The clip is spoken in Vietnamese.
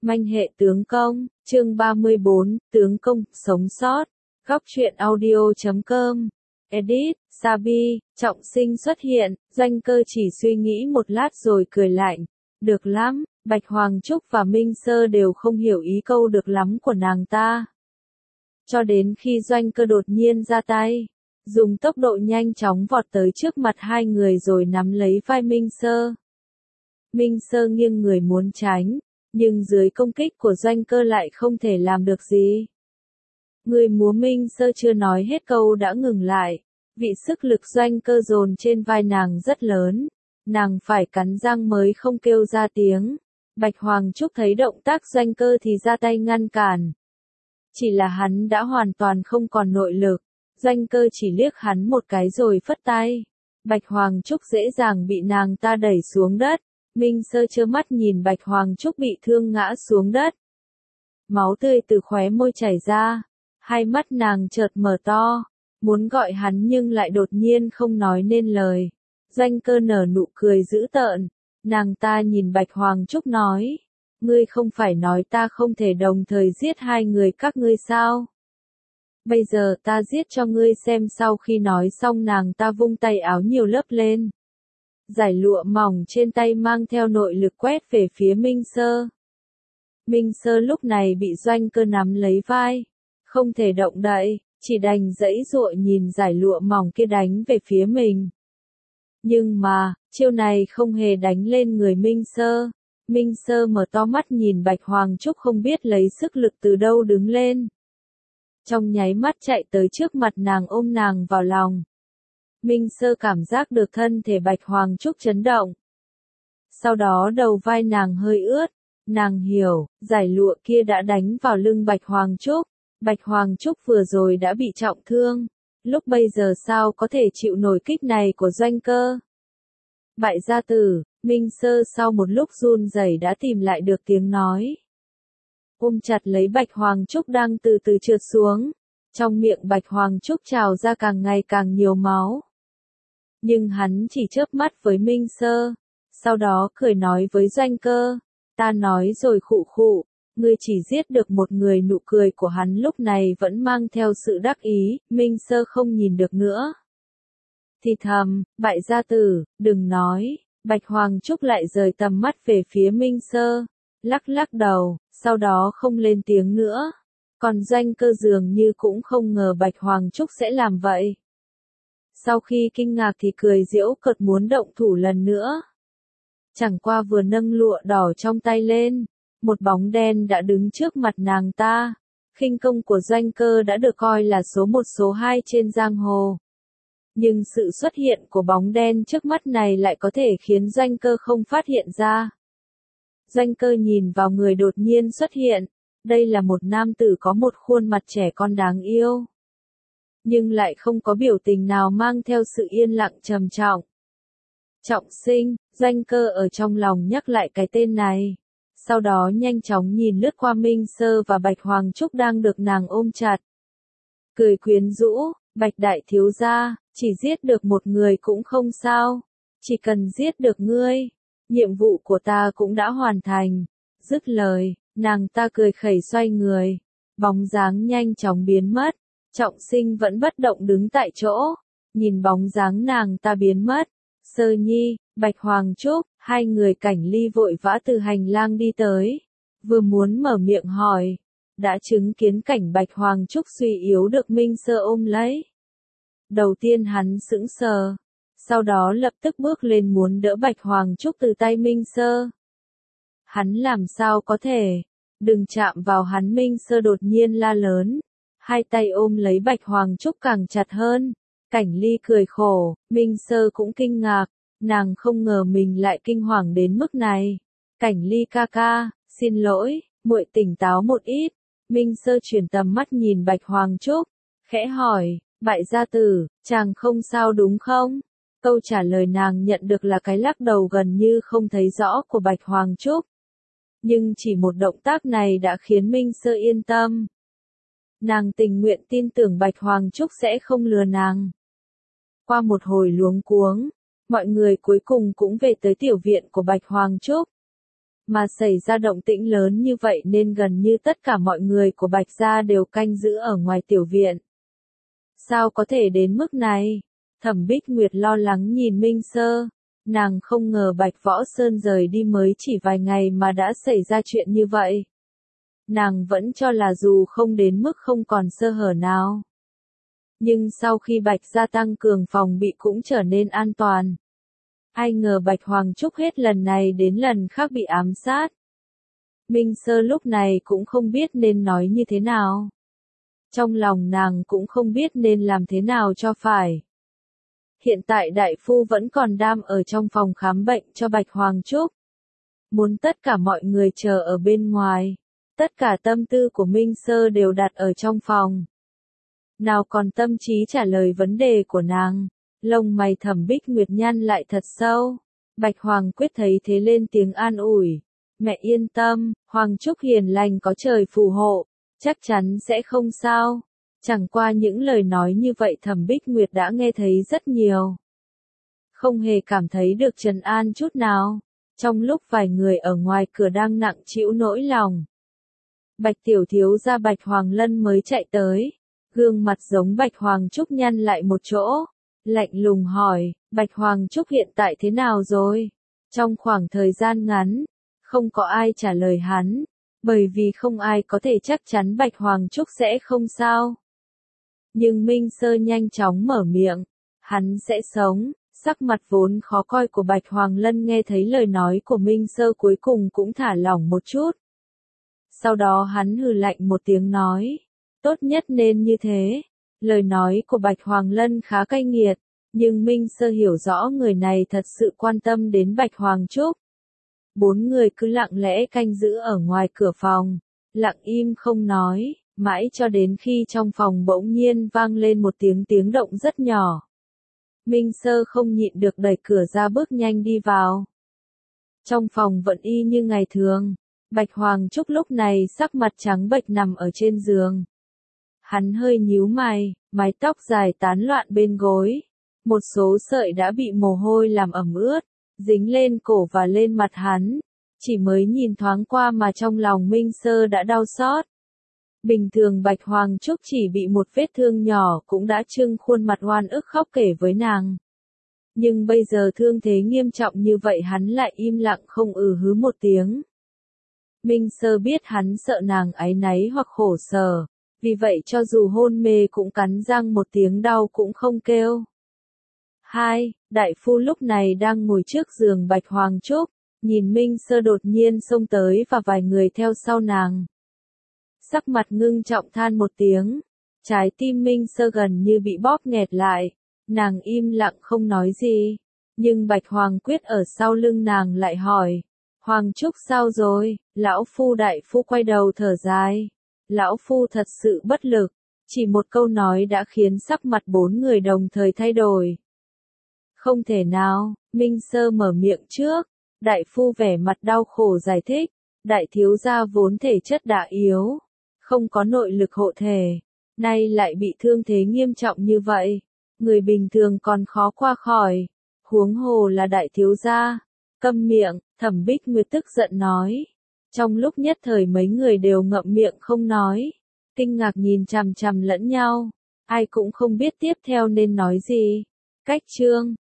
Manh hệ tướng công, chương 34, tướng công, sống sót. Góc truyện audio.com. Edit, Sabi, Trọng Sinh xuất hiện, Doanh Cơ chỉ suy nghĩ một lát rồi cười lạnh. Được lắm, Bạch Hoàng Trúc và Minh Sơ đều không hiểu ý câu được lắm của nàng ta. Cho đến khi Doanh Cơ đột nhiên ra tay, dùng tốc độ nhanh chóng vọt tới trước mặt hai người rồi nắm lấy vai Minh Sơ. Minh Sơ nghiêng người muốn tránh, nhưng dưới công kích của Doanh Cơ lại không thể làm được gì. Người múa Minh Sơ chưa nói hết câu đã ngừng lại, vị sức lực Doanh Cơ dồn trên vai nàng rất lớn, nàng phải cắn răng mới không kêu ra tiếng. Bạch Hoàng Trúc thấy động tác Doanh Cơ thì ra tay ngăn cản. Chỉ là hắn đã hoàn toàn không còn nội lực, Doanh Cơ chỉ liếc hắn một cái rồi phất tay. Bạch Hoàng Trúc dễ dàng bị nàng ta đẩy xuống đất. Minh Sơ trơ mắt nhìn Bạch Hoàng Trúc bị thương ngã xuống đất. Máu tươi từ khóe môi chảy ra, hai mắt nàng chợt mở to, muốn gọi hắn nhưng lại đột nhiên không nói nên lời. Doanh Cơ nở nụ cười dữ tợn, nàng ta nhìn Bạch Hoàng Trúc nói, ngươi không phải nói ta không thể đồng thời giết hai người các ngươi sao? Bây giờ ta giết cho ngươi xem. Sau khi nói xong nàng ta vung tay áo nhiều lớp lên. Dải lụa mỏng trên tay mang theo nội lực quét về phía Minh Sơ. Minh Sơ lúc này bị Doanh Cơ nắm lấy vai, không thể động đậy, chỉ đành giãy giụa nhìn dải lụa mỏng kia đánh về phía mình. Nhưng mà, chiêu này không hề đánh lên người Minh Sơ. Minh Sơ mở to mắt nhìn Bạch Hoàng Trúc không biết lấy sức lực từ đâu đứng lên. Trong nháy mắt chạy tới trước mặt nàng ôm nàng vào lòng. Minh Sơ cảm giác được thân thể Bạch Hoàng Trúc chấn động. Sau đó đầu vai nàng hơi ướt, nàng hiểu, dải lụa kia đã đánh vào lưng Bạch Hoàng Trúc. Bạch Hoàng Trúc vừa rồi đã bị trọng thương, lúc bây giờ sao có thể chịu nổi kích này của Doanh Cơ. Bại gia tử, Minh Sơ sau một lúc run rẩy đã tìm lại được tiếng nói. Ôm chặt lấy Bạch Hoàng Trúc đang từ từ trượt xuống, trong miệng Bạch Hoàng Trúc trào ra càng ngày càng nhiều máu. Nhưng hắn chỉ chớp mắt với Minh Sơ, sau đó cười nói với Doanh Cơ, ta nói rồi khụ khụ, ngươi chỉ giết được một người. Nụ cười của hắn lúc này vẫn mang theo sự đắc ý, Minh Sơ không nhìn được nữa. Thì thầm, bại gia tử, đừng nói. Bạch Hoàng Trúc lại rời tầm mắt về phía Minh Sơ, lắc lắc đầu, sau đó không lên tiếng nữa. Còn Doanh Cơ dường như cũng không ngờ Bạch Hoàng Trúc sẽ làm vậy. Sau khi kinh ngạc thì cười giễu cợt muốn động thủ lần nữa. Chẳng qua vừa nâng lụa đỏ trong tay lên, một bóng đen đã đứng trước mặt nàng ta. Khinh công của Doanh Cơ đã được coi là số 1 số 2 trên giang hồ. Nhưng sự xuất hiện của bóng đen trước mắt này lại có thể khiến Doanh Cơ không phát hiện ra. Doanh Cơ nhìn vào người đột nhiên xuất hiện, đây là một nam tử có một khuôn mặt trẻ con đáng yêu. Nhưng lại không có biểu tình nào mang theo sự yên lặng trầm trọng. Trọng Sinh, Doanh Cơ ở trong lòng nhắc lại cái tên này. Sau đó nhanh chóng nhìn lướt qua Minh Sơ và Bạch Hoàng Trúc đang được nàng ôm chặt. Cười quyến rũ, Bạch đại thiếu gia, chỉ giết được một người cũng không sao. Chỉ cần giết được ngươi, nhiệm vụ của ta cũng đã hoàn thành. Dứt lời, nàng ta cười khẩy xoay người. Bóng dáng nhanh chóng biến mất. Trọng Sinh vẫn bất động đứng tại chỗ, nhìn bóng dáng nàng ta biến mất. Sơ Nhi, Bạch Hoàng Trúc, hai người Cảnh Ly vội vã từ hành lang đi tới. Vừa muốn mở miệng hỏi, đã chứng kiến cảnh Bạch Hoàng Trúc suy yếu được Minh Sơ ôm lấy. Đầu tiên hắn sững sờ, sau đó lập tức bước lên muốn đỡ Bạch Hoàng Trúc từ tay Minh Sơ. Hắn làm sao có thể, đừng chạm vào hắn. Minh Sơ đột nhiên la lớn, hai tay ôm lấy Bạch Hoàng Trúc càng chặt hơn. Cảnh Ly cười khổ, Minh Sơ cũng kinh ngạc, nàng không ngờ mình lại kinh hoàng đến mức này. Cảnh Ly ca ca, xin lỗi, muội tỉnh táo một ít. Minh Sơ chuyển tầm mắt nhìn Bạch Hoàng Trúc, khẽ hỏi, bại gia tử, chàng không sao đúng không? Câu trả lời nàng nhận được là cái lắc đầu gần như không thấy rõ của Bạch Hoàng Trúc. Nhưng chỉ một động tác này đã khiến Minh Sơ yên tâm. Nàng tình nguyện tin tưởng Bạch Hoàng Trúc sẽ không lừa nàng. Qua một hồi luống cuống, mọi người cuối cùng cũng về tới tiểu viện của Bạch Hoàng Trúc. mà xảy ra động tĩnh lớn như vậy nên gần như tất cả mọi người của Bạch gia đều canh giữ ở ngoài tiểu viện. Sao có thể đến mức này? Thẩm Bích Nguyệt lo lắng nhìn Minh Sơ, nàng không ngờ Bạch Võ Sơn rời đi mới chỉ vài ngày mà đã xảy ra chuyện như vậy. Nàng vẫn cho là dù không đến mức không còn sơ hở nào. Nhưng sau khi Bạch gia tăng cường phòng bị cũng trở nên an toàn. Ai ngờ Bạch Hoàng Trúc hết lần này đến lần khác bị ám sát. Minh Sơ lúc này cũng không biết nên nói như thế nào. Trong lòng nàng cũng không biết nên làm thế nào cho phải. Hiện tại đại phu vẫn còn đang ở trong phòng khám bệnh cho Bạch Hoàng Trúc. Muốn tất cả mọi người chờ ở bên ngoài. Tất cả tâm tư của Minh Sơ đều đặt ở trong phòng. Nào còn tâm trí trả lời vấn đề của nàng. Lông mày Thẩm Bích Nguyệt nhăn lại thật sâu. Bạch Hoàng Quyết thấy thế lên tiếng an ủi. Mẹ yên tâm, Hoàng Trúc hiền lành có trời phù hộ, chắc chắn sẽ không sao. Chẳng qua những lời nói như vậy Thẩm Bích Nguyệt đã nghe thấy rất nhiều. Không hề cảm thấy được trấn an chút nào. Trong lúc vài người ở ngoài cửa đang nặng trĩu nỗi lòng. Bạch tiểu thiếu gia Bạch Hoàng Lân mới chạy tới. Gương mặt giống Bạch Hoàng Trúc nhăn lại một chỗ. Lạnh lùng hỏi, Bạch Hoàng Trúc hiện tại thế nào rồi? Trong khoảng thời gian ngắn, không có ai trả lời hắn, bởi vì không ai có thể chắc chắn Bạch Hoàng Trúc sẽ không sao. Nhưng Minh Sơ nhanh chóng mở miệng, hắn sẽ sống. Sắc mặt vốn khó coi của Bạch Hoàng Lân nghe thấy lời nói của Minh Sơ cuối cùng cũng thả lỏng một chút. Sau đó hắn hừ lạnh một tiếng nói, tốt nhất nên như thế. Lời nói của Bạch Hoàng Lân khá cay nghiệt, nhưng Minh Sơ hiểu rõ người này thật sự quan tâm đến Bạch Hoàng Trúc. 4 người cứ lặng lẽ canh giữ ở ngoài cửa phòng, lặng im không nói, mãi cho đến khi trong phòng bỗng nhiên vang lên một tiếng động rất nhỏ. Minh Sơ không nhịn được đẩy cửa ra bước nhanh đi vào. Trong phòng vẫn y như ngày thường, Bạch Hoàng Trúc lúc này sắc mặt trắng bệch nằm ở trên giường. Hắn hơi nhíu mày, mái tóc dài tán loạn bên gối. Một số sợi đã bị mồ hôi làm ẩm ướt, dính lên cổ và lên mặt hắn. Chỉ mới nhìn thoáng qua mà trong lòng Minh Sơ đã đau xót. Bình thường Bạch Hoàng Trúc chỉ bị một vết thương nhỏ cũng đã trưng khuôn mặt oan ức khóc kể với nàng. Nhưng bây giờ thương thế nghiêm trọng như vậy hắn lại im lặng không hứ một tiếng. Minh Sơ biết hắn sợ nàng áy náy hoặc khổ sở, vì vậy cho dù hôn mê cũng cắn răng một tiếng đau cũng không kêu. Đại phu lúc này đang ngồi trước giường Bạch Hoàng Trúc, nhìn Minh Sơ đột nhiên xông tới và vài người theo sau nàng. Sắc mặt ngưng trọng than một tiếng, trái tim Minh Sơ gần như bị bóp nghẹt lại, nàng im lặng không nói gì, nhưng Bạch Hoàng Quyết ở sau lưng nàng lại hỏi, Hoàng Trúc sao rồi? Lão phu đại phu quay đầu thở dài, lão phu thật sự bất lực, chỉ một câu nói đã khiến sắc mặt 4 người đồng thời thay đổi. Không thể nào, Minh Sơ mở miệng trước, đại phu vẻ mặt đau khổ giải thích, đại thiếu gia vốn thể chất đã yếu, không có nội lực hộ thể, nay lại bị thương thế nghiêm trọng như vậy, người bình thường còn khó qua khỏi, huống hồ là đại thiếu gia. Câm miệng, Thẩm Bích Nguyệt tức giận nói. Trong lúc nhất thời mấy người đều ngậm miệng không nói, kinh ngạc nhìn chằm chằm lẫn nhau, ai cũng không biết tiếp theo nên nói gì. Cách chương